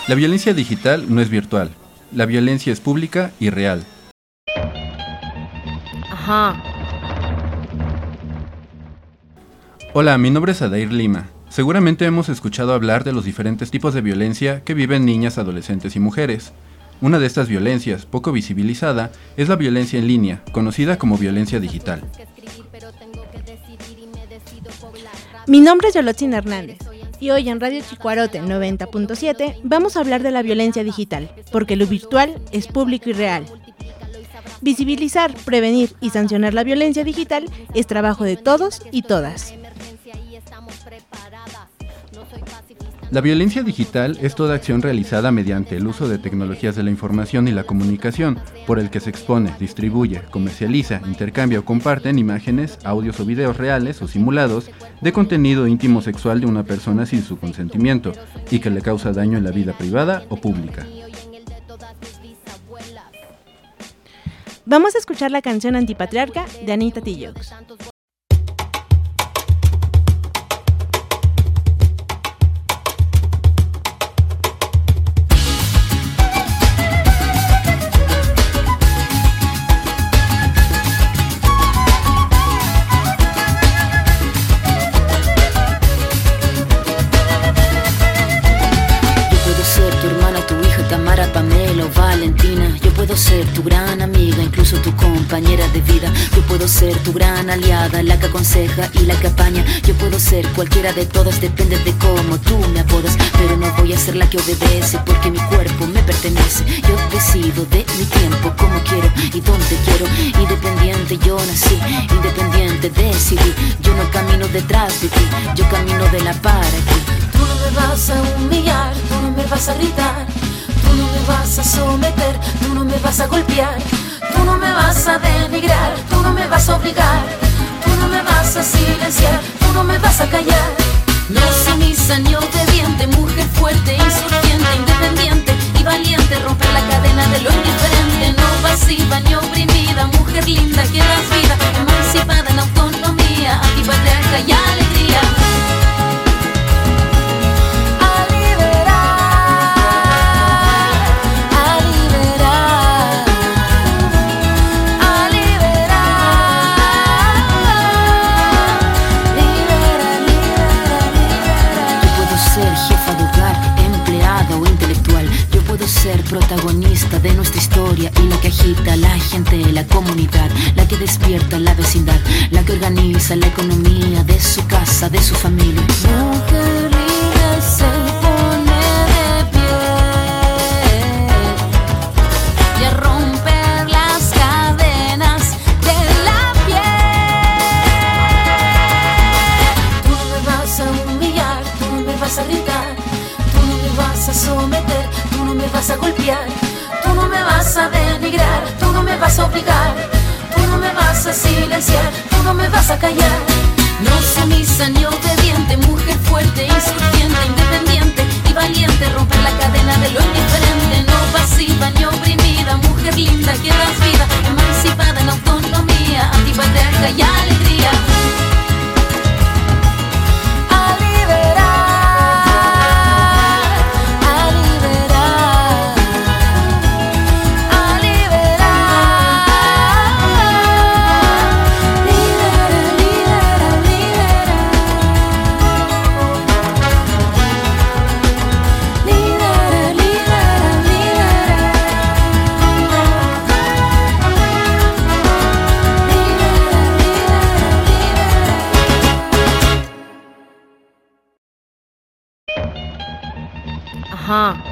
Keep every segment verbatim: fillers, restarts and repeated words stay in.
La violencia digital no es virtual. La violencia es pública y real. Ajá. Hola, mi nombre es Adair Lima. Seguramente hemos escuchado hablar de los diferentes tipos de violencia que viven niñas, adolescentes y mujeres. Una de estas violencias, poco visibilizada, es la violencia en línea, conocida como violencia digital. Mi nombre es Yolotzin Hernández y hoy en Radio Chicuarote noventa punto siete vamos a hablar de la violencia digital, porque lo virtual es público y real. Visibilizar, prevenir y sancionar la violencia digital es trabajo de todos y todas. La violencia digital es toda acción realizada mediante el uso de tecnologías de la información y la comunicación, por el que se expone, distribuye, comercializa, intercambia o comparten imágenes, audios o videos reales o simulados de contenido íntimo sexual de una persona sin su consentimiento y que le causa daño en la vida privada o pública. Vamos a escuchar la canción Antipatriarca de Anita Tijoux. Yo puedo ser tu gran amiga, incluso tu compañera de vida. Yo puedo ser tu gran aliada, la que aconseja y la que apaña. Yo puedo ser cualquiera de todas, depende de cómo tú me apodas. Pero no voy a ser la que obedece, porque mi cuerpo me pertenece. Yo decido de mi tiempo, como quiero y donde quiero. Independiente yo nací, independiente decidí. Yo no camino detrás de ti, yo camino de la para ti. Tú no me vas a humillar, tú no me vas a gritar. Tú no me vas a someter, tú no me vas a golpear. Tú no me vas a denigrar, tú no me vas a obligar. Tú no me vas a silenciar, tú no me vas a callar. No sumisa ni obediente, mujer fuerte, insurgente, independiente y valiente. Romper la cadena de lo indiferente, no pasiva ni oprimida. Mujer linda que das vida, emancipada en autonomía, antipatriarca y alegría. Ser protagonista de nuestra historia y la que agita a la gente, la comunidad, la que despierta la vecindad, la que organiza la economía de su casa, de su familia. Mujer libre se pone de pie y a romper las cadenas de la piel. Tú no me vas a humillar, tú no me vas a gritar, tú no me vas a someter, tú no me vas a golpear, tú no me vas a denigrar, tú no me vas a obligar, tú no me vas a silenciar, tú no me vas a callar. No sumisa ni obediente, mujer fuerte, insurgente, independiente y valiente. Romper la cadena de lo indiferente, no pasiva ni oprimida. Mujer linda que das vida, emancipada en autonomía, antipatriarca y alegría. Ajá.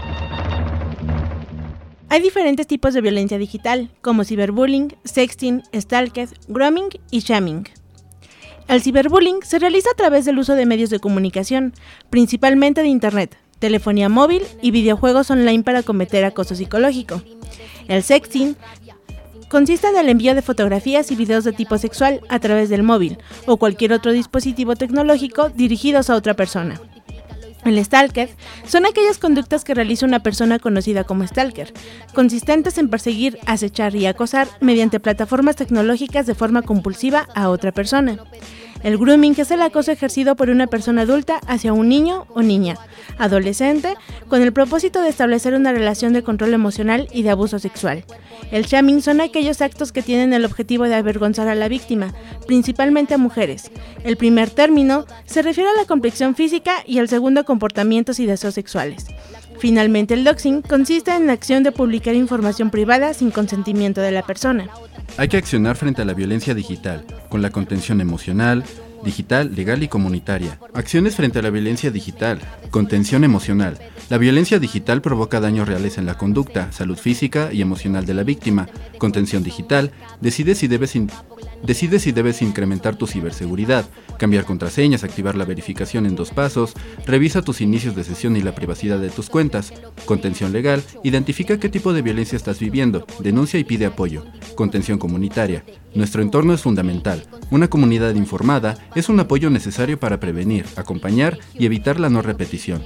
Hay diferentes tipos de violencia digital, como ciberbullying, sexting, stalking, grooming y shaming. El ciberbullying se realiza a través del uso de medios de comunicación, principalmente de internet, telefonía móvil y videojuegos online para cometer acoso psicológico. El sexting consiste en el envío de fotografías y videos de tipo sexual a través del móvil o cualquier otro dispositivo tecnológico dirigidos a otra persona. El stalker son aquellas conductas que realiza una persona conocida como stalker, consistentes en perseguir, acechar y acosar mediante plataformas tecnológicas de forma compulsiva a otra persona. El grooming es el acoso ejercido por una persona adulta hacia un niño o niña, adolescente, con el propósito de establecer una relación de control emocional y de abuso sexual. El shaming son aquellos actos que tienen el objetivo de avergonzar a la víctima, principalmente a mujeres. El primer término se refiere a la complexión física y el segundo a comportamientos y deseos sexuales. Finalmente, el doxing consiste en la acción de publicar información privada sin consentimiento de la persona. Hay que accionar frente a la violencia digital, con la contención emocional, digital, legal y comunitaria. Acciones frente a la violencia digital. Contención emocional. La violencia digital provoca daños reales en la conducta, salud física y emocional de la víctima. Contención digital. Decide si debes, in- decide si debes incrementar tu ciberseguridad, cambiar contraseñas, activar la verificación en dos pasos, revisa tus inicios de sesión y la privacidad de tus cuentas. Contención legal. Identifica qué tipo de violencia estás viviendo, denuncia y pide apoyo. Contención comunitaria. Nuestro entorno es fundamental. Una comunidad informada es un apoyo necesario para prevenir, acompañar y evitar la no repetición.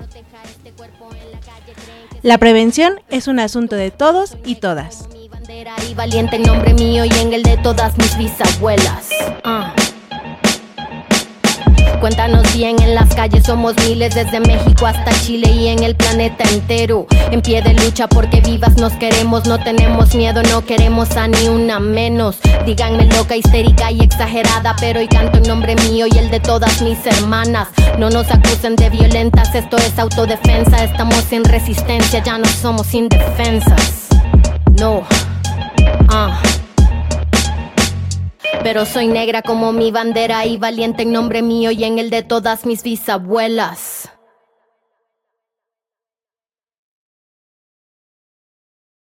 La prevención es un asunto de todos y todas. Mi bandera y valiente en nombre mío y en el de todas mis bisabuelas. Uh. Cuéntanos bien, en las calles somos miles, desde México hasta Chile y en el planeta entero. En pie de lucha porque vivas nos queremos, no tenemos miedo, no queremos a ni una menos. Díganme loca, histérica y exagerada, pero hoy canto en nombre mío y el de todas mis hermanas. No nos acusen de violentas, esto es autodefensa. Estamos en resistencia, ya no somos indefensas. No, ah uh. Pero soy negra como mi bandera y valiente en nombre mío y en el de todas mis bisabuelas.